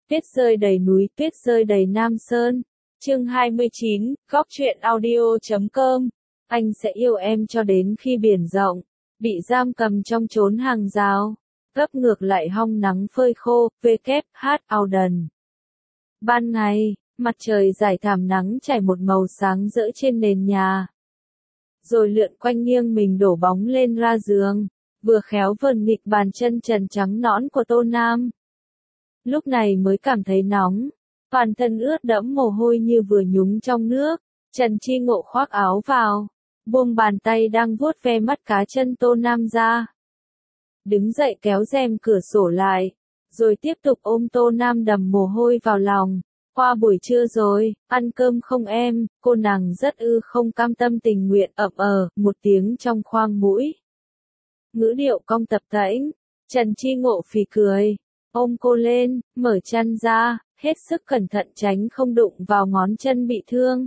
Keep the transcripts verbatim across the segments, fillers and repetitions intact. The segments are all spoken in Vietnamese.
Tuyết rơi đầy núi, tuyết rơi đầy Nam Sơn. Chương hai mươi chín, góc truyện audio chấm com. Anh sẽ yêu em cho đến khi biển rộng, bị giam cầm trong chốn hàng rào, gấp ngược lại hong nắng phơi khô, vê kép hát Auden. Ban ngày, mặt trời rải thảm nắng trải một màu sáng rỡ trên nền nhà. Rồi lượn quanh nghiêng mình đổ bóng lên ra giường, vừa khéo vờn nghịch bàn chân trần trắng nõn của Tô Nam. Lúc này mới cảm thấy nóng, toàn thân ướt đẫm mồ hôi như vừa nhúng trong nước. Trần Chi Ngộ khoác áo vào, buông bàn tay đang vuốt ve mắt cá chân Tô Nam ra. Đứng dậy kéo rèm cửa sổ lại, rồi tiếp tục ôm Tô Nam đầm mồ hôi vào lòng. Qua buổi trưa rồi, ăn cơm không em? Cô nàng rất ư không cam tâm tình nguyện ậm ờ, một tiếng trong khoang mũi. Ngữ điệu cong tập tễnh, Trần Chi Ngộ phì cười, ôm cô lên, mở chăn ra, hết sức cẩn thận tránh không đụng vào ngón chân bị thương.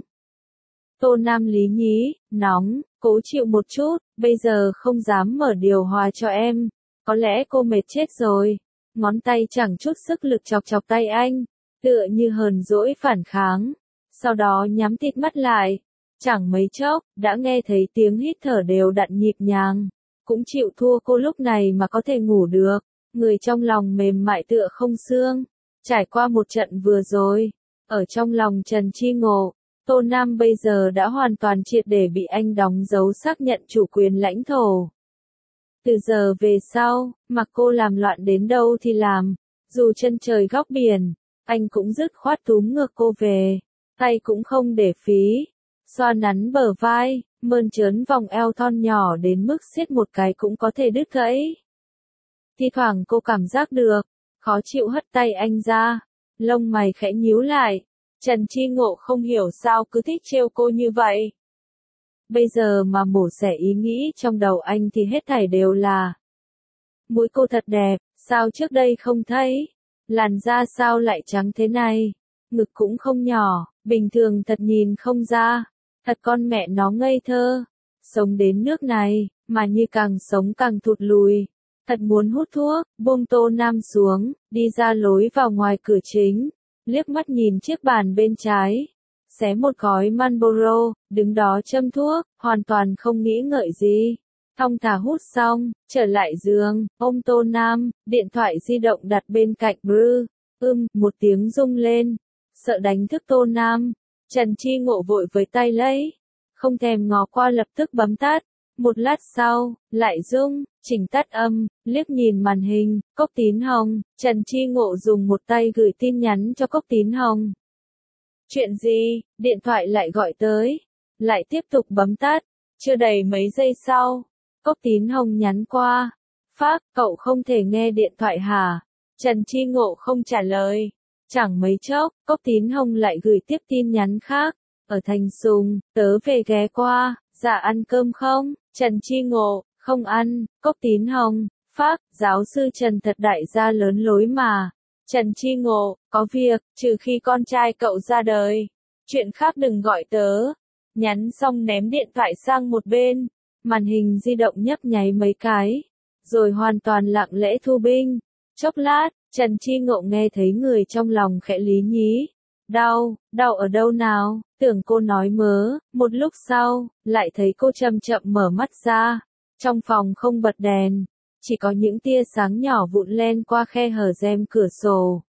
Tô Nam lý nhí, nóng, cố chịu một chút, bây giờ không dám mở điều hòa cho em, có lẽ cô mệt chết rồi. Ngón tay chẳng chút sức lực chọc chọc tay anh, tựa như hờn dỗi phản kháng, sau đó nhắm tịt mắt lại. Chẳng mấy chốc, đã nghe thấy tiếng hít thở đều đặn nhịp nhàng, cũng chịu thua cô lúc này mà có thể ngủ được, người trong lòng mềm mại tựa không xương. Trải qua một trận vừa rồi, ở trong lòng Trần Chi Ngộ, Tô Nam bây giờ đã hoàn toàn triệt để bị anh đóng dấu xác nhận chủ quyền lãnh thổ. Từ giờ về sau, mặc cô làm loạn đến đâu thì làm, dù chân trời góc biển, anh cũng dứt khoát túm ngược cô về, tay cũng không để phí, xoa nắn bờ vai, mơn trớn vòng eo thon nhỏ đến mức siết một cái cũng có thể đứt gãy. Thi thoảng cô cảm giác được, khó chịu hất tay anh ra, lông mày khẽ nhíu lại. Trần Chi Ngộ không hiểu sao cứ thích trêu cô như vậy. Bây giờ mà mổ xẻ ý nghĩ trong đầu anh thì hết thảy đều là: mũi cô thật đẹp, sao trước đây không thấy? Làn da sao lại trắng thế này? Ngực cũng không nhỏ, bình thường thật nhìn không ra. Thật con mẹ nó ngây thơ. Sống đến nước này, mà như càng sống càng thụt lùi. Thật muốn hút thuốc, buông Tô Nam xuống, đi ra lối vào ngoài cửa chính. Liếc mắt nhìn chiếc bàn bên trái, xé một gói Marlboro, đứng đó châm thuốc, hoàn toàn không nghĩ ngợi gì. Thong thả hút xong, trở lại giường, ôm Tô Nam, điện thoại di động đặt bên cạnh Bru. Ưm, một tiếng rung lên, sợ đánh thức Tô Nam. Trần Chi Ngộ vội với tay lấy, không thèm ngó qua lập tức bấm tắt. Một lát sau, lại rung, chỉnh tắt âm, liếc nhìn màn hình, Cốc Tín Hồng. Trần Chi Ngộ dùng một tay gửi tin nhắn cho Cốc Tín Hồng. Chuyện gì? Điện thoại lại gọi tới. Lại tiếp tục bấm tắt. Chưa đầy mấy giây sau, Cốc Tín Hồng nhắn qua. Phác, cậu không thể nghe điện thoại hả? Trần Chi Ngộ không trả lời. Chẳng mấy chốc, Cốc Tín Hồng lại gửi tiếp tin nhắn khác. Ở Thành Sùng, tớ về ghé qua. Dạ ăn cơm không? Trần Chi Ngộ, không ăn. Cốc Tín Hồng, phác, giáo sư Trần thật đại gia lớn lối mà. Trần Chi Ngộ, có việc, trừ khi con trai cậu ra đời. Chuyện khác đừng gọi tớ. Nhắn xong ném điện thoại sang một bên. Màn hình di động nhấp nháy mấy cái. Rồi hoàn toàn lặng lẽ thu binh. Chốc lát, Trần Chi Ngộ nghe thấy người trong lòng khẽ lý nhí. Đau, đau ở đâu nào? Tưởng cô nói mớ, một lúc sau, lại thấy cô chậm chậm mở mắt ra. Trong phòng không bật đèn, chỉ có những tia sáng nhỏ vụn len qua khe hở rèm cửa sổ.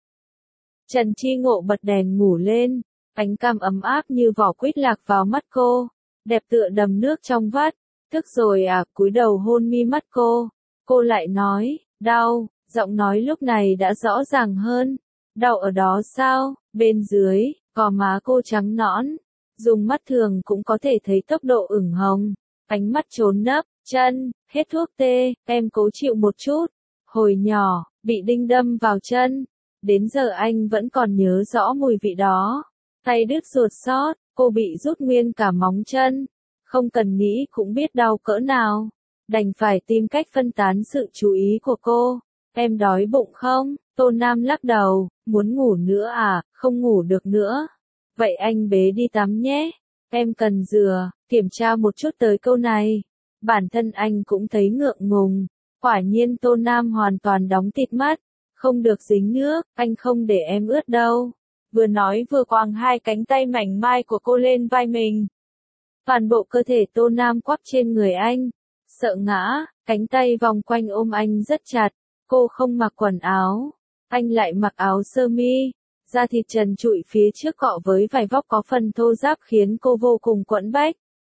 Trần Chi Ngộ bật đèn ngủ lên, ánh cam ấm áp như vỏ quýt lạc vào mắt cô, đẹp tựa đầm nước trong vắt. Thức rồi à? Cúi đầu hôn mi mắt cô. Cô lại nói, đau, giọng nói lúc này đã rõ ràng hơn. Đau ở đó sao? Bên dưới, gò má cô trắng nõn, dùng mắt thường cũng có thể thấy tốc độ ửng hồng, ánh mắt trốn nấp, chân, hết thuốc tê, em cố chịu một chút. Hồi nhỏ, bị đinh đâm vào chân, đến giờ anh vẫn còn nhớ rõ mùi vị đó. Tay đứt ruột xót, cô bị rút nguyên cả móng chân, không cần nghĩ cũng biết đau cỡ nào, đành phải tìm cách phân tán sự chú ý của cô. Em đói bụng không? Tô Nam lắc đầu, muốn ngủ nữa à? Không ngủ được nữa. Vậy anh bế đi tắm nhé. Em cần rửa, kiểm tra một chút tới câu này. Bản thân anh cũng thấy ngượng ngùng. Quả nhiên Tô Nam hoàn toàn đóng tịt mắt, Không được dính nước, anh không để em ướt đâu. Vừa nói vừa quàng hai cánh tay mảnh mai của cô lên vai mình. Toàn bộ cơ thể Tô Nam quắp trên người anh. Sợ ngã, cánh tay vòng quanh ôm anh rất chặt. Cô không mặc quần áo. Anh lại mặc áo sơ mi. Da thịt trần trụi phía trước cọ với vải vóc có phần thô ráp khiến cô vô cùng quẫn bách.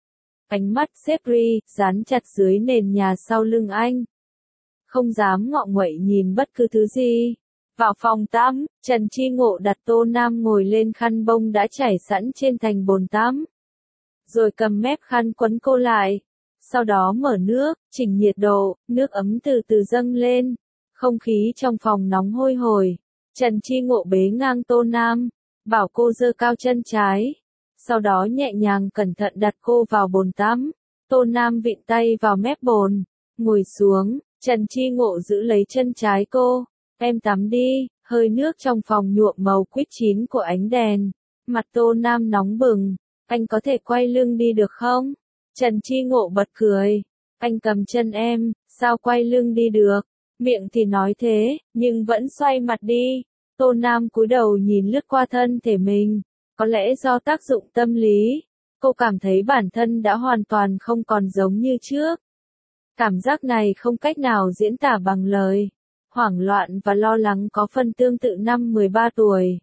Ánh mắt xếp ri, dán chặt dưới nền nhà sau lưng anh. Không dám ngọ nguậy nhìn bất cứ thứ gì. Vào phòng tắm, Trần Chi Ngộ đặt Tô Nam ngồi lên khăn bông đã trải sẵn trên thành bồn tắm. Rồi cầm mép khăn quấn cô lại. Sau đó mở nước, chỉnh nhiệt độ, nước ấm từ từ dâng lên. Không khí trong phòng nóng hôi hổi. Trần Chi Ngộ bế ngang Tô Nam, bảo cô giơ cao chân trái. Sau đó nhẹ nhàng cẩn thận đặt cô vào bồn tắm. Tô Nam vịn tay vào mép bồn, ngồi xuống, Trần Chi Ngộ giữ lấy chân trái cô. Em tắm đi, hơi nước trong phòng nhuộm màu quýt chín của ánh đèn. Mặt Tô Nam nóng bừng, anh có thể quay lưng đi được không? Trần Chi Ngộ bật cười, anh cầm chân em, sao quay lưng đi được? Miệng thì nói thế, nhưng vẫn xoay mặt đi. Tô Nam cúi đầu nhìn lướt qua thân thể mình. Có lẽ do tác dụng tâm lý, cô cảm thấy bản thân đã hoàn toàn không còn giống như trước. Cảm giác này không cách nào diễn tả bằng lời. Hoảng loạn và lo lắng có phần tương tự năm mười ba tuổi.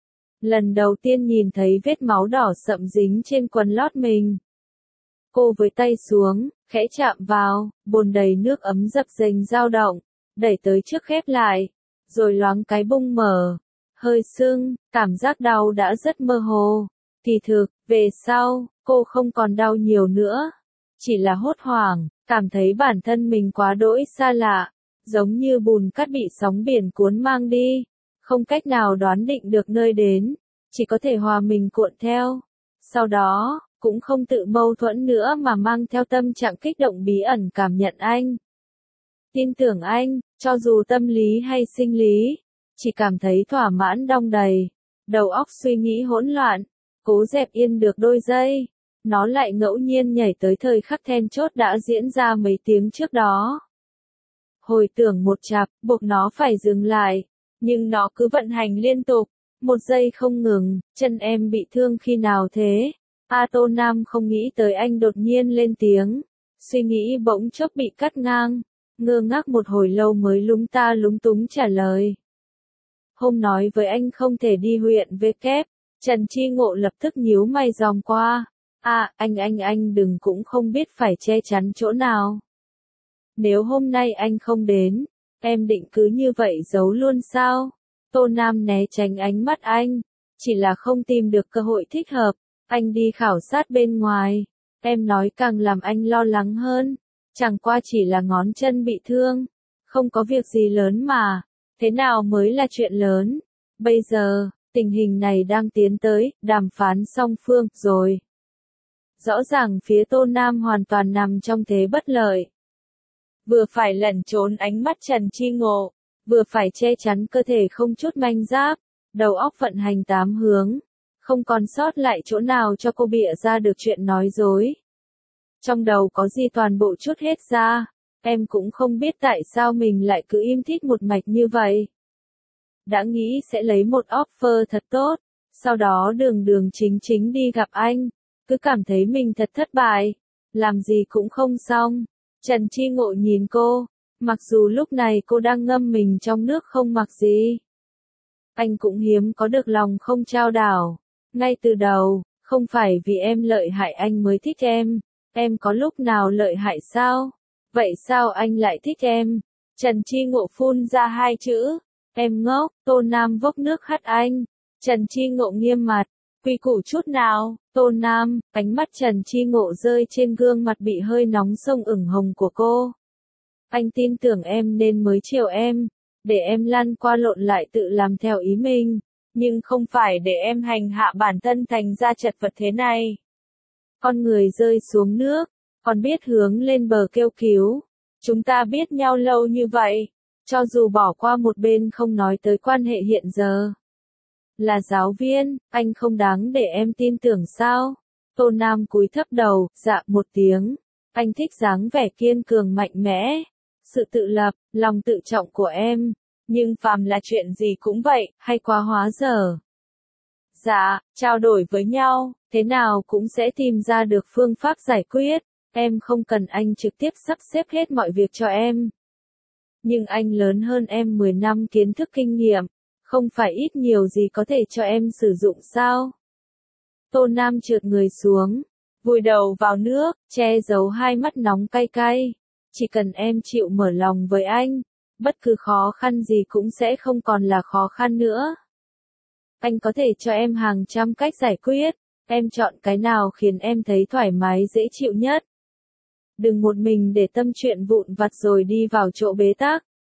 Lần đầu tiên nhìn thấy vết máu đỏ sậm dính trên quần lót mình. Cô với tay xuống, khẽ chạm vào, bồn đầy nước ấm dập dềnh dao động, đẩy tới trước khép lại, rồi loáng cái bung mở. Hơi sưng, cảm giác đau đã rất mơ hồ. Kỳ thực, về sau, cô không còn đau nhiều nữa. Chỉ là hốt hoảng, cảm thấy bản thân mình quá đỗi xa lạ. Giống như bùn cát bị sóng biển cuốn mang đi. Không cách nào đoán định được nơi đến. Chỉ có thể hòa mình cuộn theo. Sau đó, cũng không tự mâu thuẫn nữa mà mang theo tâm trạng kích động bí ẩn cảm nhận anh. Tin tưởng anh, cho dù tâm lý hay sinh lý. Chỉ cảm thấy thỏa mãn đong đầy. Đầu óc suy nghĩ hỗn loạn. Cố dẹp yên được đôi giây. Nó lại ngẫu nhiên nhảy tới thời khắc then chốt đã diễn ra mấy tiếng trước đó. Hồi tưởng một chặp, buộc nó phải dừng lại. Nhưng nó cứ vận hành liên tục. Một giây không ngừng, chân em bị thương khi nào thế? A Tô Nam không nghĩ tới anh đột nhiên lên tiếng. Suy nghĩ bỗng chốc bị cắt ngang. Ngơ ngác một hồi lâu mới lúng ta lúng túng trả lời. Hôm nói với anh không thể đi huyện về kép. Trần Chi Ngộ lập tức nhíu mày dòm qua. À, anh anh anh đừng cũng không biết phải che chắn chỗ nào. Nếu hôm nay anh không đến, em định cứ như vậy giấu luôn sao? Tô Nam né tránh ánh mắt anh. Chỉ là không tìm được cơ hội thích hợp. Anh đi khảo sát bên ngoài. Em nói càng làm anh lo lắng hơn. Chẳng qua chỉ là ngón chân bị thương. Không có việc gì lớn mà. Thế nào mới là chuyện lớn? Bây giờ, tình hình này đang tiến tới, đàm phán song phương, rồi. Rõ ràng phía Tô Nam hoàn toàn nằm trong thế bất lợi. Vừa phải lẩn trốn ánh mắt Trần Chi Ngộ, vừa phải che chắn cơ thể không chút manh giáp, đầu óc vận hành tám hướng. Không còn sót lại chỗ nào cho cô bịa ra được chuyện nói dối. Trong đầu có gì toàn bộ chút hết ra. Em cũng không biết tại sao mình lại cứ im thít một mạch như vậy. Đã nghĩ sẽ lấy một offer thật tốt, sau đó đường đường chính chính đi gặp anh. Cứ cảm thấy mình thật thất bại. Làm gì cũng không xong. Trần Chi Ngộ nhìn cô. Mặc dù lúc này cô đang ngâm mình trong nước không mặc gì. Anh cũng hiếm có được lòng không trao đảo. Ngay từ đầu, không phải vì em lợi hại anh mới thích em. Em có lúc nào lợi hại sao? Vậy sao anh lại thích em? Trần Chi Ngộ phun ra hai chữ. Em ngốc. Tô Nam vốc nước hắt anh. Trần Chi Ngộ nghiêm mặt. Quy củ chút nào? Tô Nam, ánh mắt Trần Chi Ngộ rơi trên gương mặt bị hơi nóng sông ửng hồng của cô. Anh tin tưởng em nên mới chiều em. Để em lăn qua lộn lại tự làm theo ý mình. Nhưng không phải để em hành hạ bản thân thành ra chật vật thế này. Con người rơi xuống nước, còn biết hướng lên bờ kêu cứu. Chúng ta biết nhau lâu như vậy, cho dù bỏ qua một bên không nói tới quan hệ hiện giờ. Là giáo viên, anh không đáng để em tin tưởng sao? Tô Nam cúi thấp đầu, dạ một tiếng. Anh thích dáng vẻ kiên cường mạnh mẽ. Sự tự lập, lòng tự trọng của em. Nhưng phàm là chuyện gì cũng vậy, hay quá hóa dở. Dạ, trao đổi với nhau, thế nào cũng sẽ tìm ra được phương pháp giải quyết. Em không cần anh trực tiếp sắp xếp hết mọi việc cho em. Nhưng anh lớn hơn em mười năm kiến thức kinh nghiệm, không phải ít nhiều gì có thể cho em sử dụng sao? Tô Nam trượt người xuống, vùi đầu vào nước, che giấu hai mắt nóng cay cay. Chỉ cần em chịu mở lòng với anh, bất cứ khó khăn gì cũng sẽ không còn là khó khăn nữa. Anh có thể cho em hàng trăm cách giải quyết, em chọn cái nào khiến em thấy thoải mái dễ chịu nhất. Đừng một mình để tâm chuyện vụn vặt rồi đi vào chỗ bế tắc.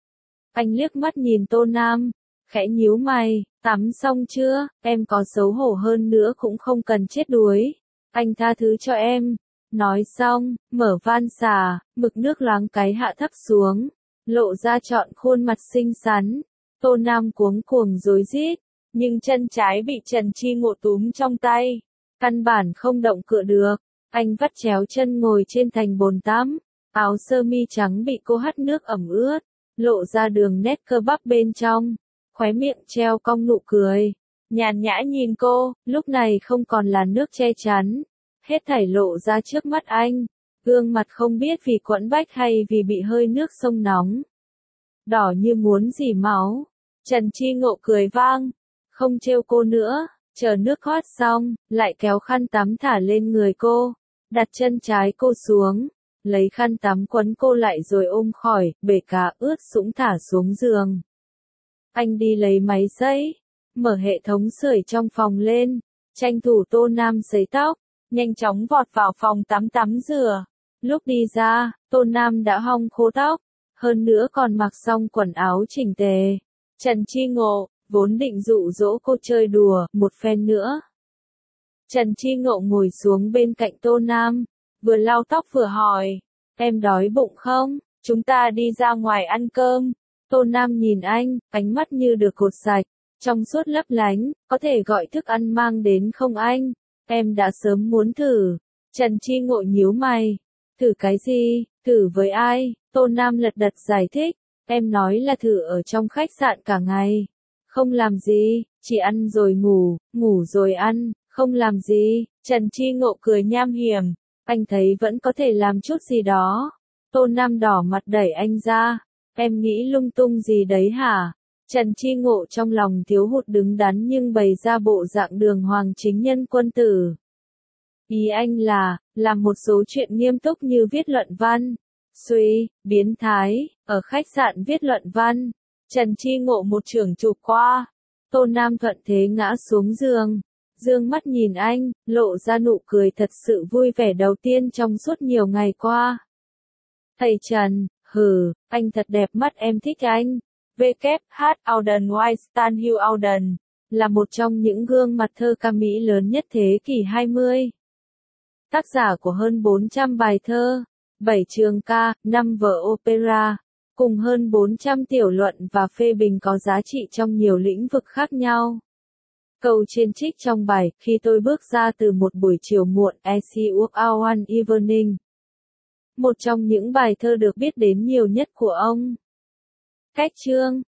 Anh liếc mắt nhìn Tô Nam, khẽ nhíu mày, tắm xong chưa, em có xấu hổ hơn nữa cũng không cần chết đuối. Anh tha thứ cho em. Nói xong, mở van xà, mực nước loáng cái hạ thấp xuống, lộ ra trọn khuôn mặt xinh xắn. Tô Nam cuống cuồng rối rít, nhưng chân trái bị Trần Chi Ngộ túm trong tay, căn bản không động cựa được. Anh vắt chéo chân ngồi trên thành bồn tắm, áo sơ mi trắng bị cô hắt nước ẩm ướt, lộ ra đường nét cơ bắp bên trong, khóe miệng treo cong nụ cười, nhàn nhã nhìn cô, lúc này không còn là nước che chắn, hết thảy lộ ra trước mắt anh, gương mặt không biết vì quẫn bách hay vì bị hơi nước sông nóng, đỏ như muốn rỉ máu. Trần Chi Ngộ cười vang, không trêu cô nữa, chờ nước hót xong, lại kéo khăn tắm thả lên người cô, đặt chân trái cô xuống, lấy khăn tắm quấn cô lại rồi ôm khỏi, bể cá ướt sũng thả xuống giường. Anh đi lấy máy sấy, mở hệ thống sưởi trong phòng lên, tranh thủ Tô Nam sấy tóc, nhanh chóng vọt vào phòng tắm tắm rửa. Lúc đi ra, Tô Nam đã hong khô tóc, hơn nữa còn mặc xong quần áo chỉnh tề. Trần Chi Ngộ, vốn định dụ dỗ cô chơi đùa, một phen nữa. Trần Chi Ngộ ngồi xuống bên cạnh Tô Nam, vừa lau tóc vừa hỏi, em đói bụng không, chúng ta đi ra ngoài ăn cơm. Tô Nam nhìn anh, ánh mắt như được cột sạch, trong suốt lấp lánh, có thể gọi thức ăn mang đến không anh, em đã sớm muốn thử. Trần Chi Ngộ nhíu mày, thử cái gì, thử với ai, Tô Nam lật đật giải thích, em nói là thử ở trong khách sạn cả ngày, không làm gì, chỉ ăn rồi ngủ, ngủ rồi ăn, không làm gì. Trần Chi Ngộ cười nham hiểm, anh thấy vẫn có thể làm chút gì đó. Tô Nam đỏ mặt đẩy anh ra, em nghĩ lung tung gì đấy hả? Trần Chi Ngộ trong lòng thiếu hụt đứng đắn nhưng bày ra bộ dạng đường hoàng chính nhân quân tử. Ý anh là, làm một số chuyện nghiêm túc như viết luận văn. Suy, biến thái, ở khách sạn viết luận văn. Trần Chi Ngộ một chưởng chụp qua. Tô Nam thuận thế ngã xuống giường, dương mắt nhìn anh, lộ ra nụ cười thật sự vui vẻ đầu tiên trong suốt nhiều ngày qua. Thầy Trần, hừ, anh thật đẹp mắt, em thích anh. vê kép hát Auden Weinstein Hugh Auden là một trong những gương mặt thơ ca Mỹ lớn nhất thế kỷ hai mươi. Tác giả của hơn bốn trăm bài thơ, bảy trường ca, năm vở opera, cùng hơn bốn trăm tiểu luận và phê bình có giá trị trong nhiều lĩnh vực khác nhau. Câu trên trích trong bài, khi tôi bước ra từ một buổi chiều muộn, as I walk out one evening. Một trong những bài thơ được biết đến nhiều nhất của ông. Cách chương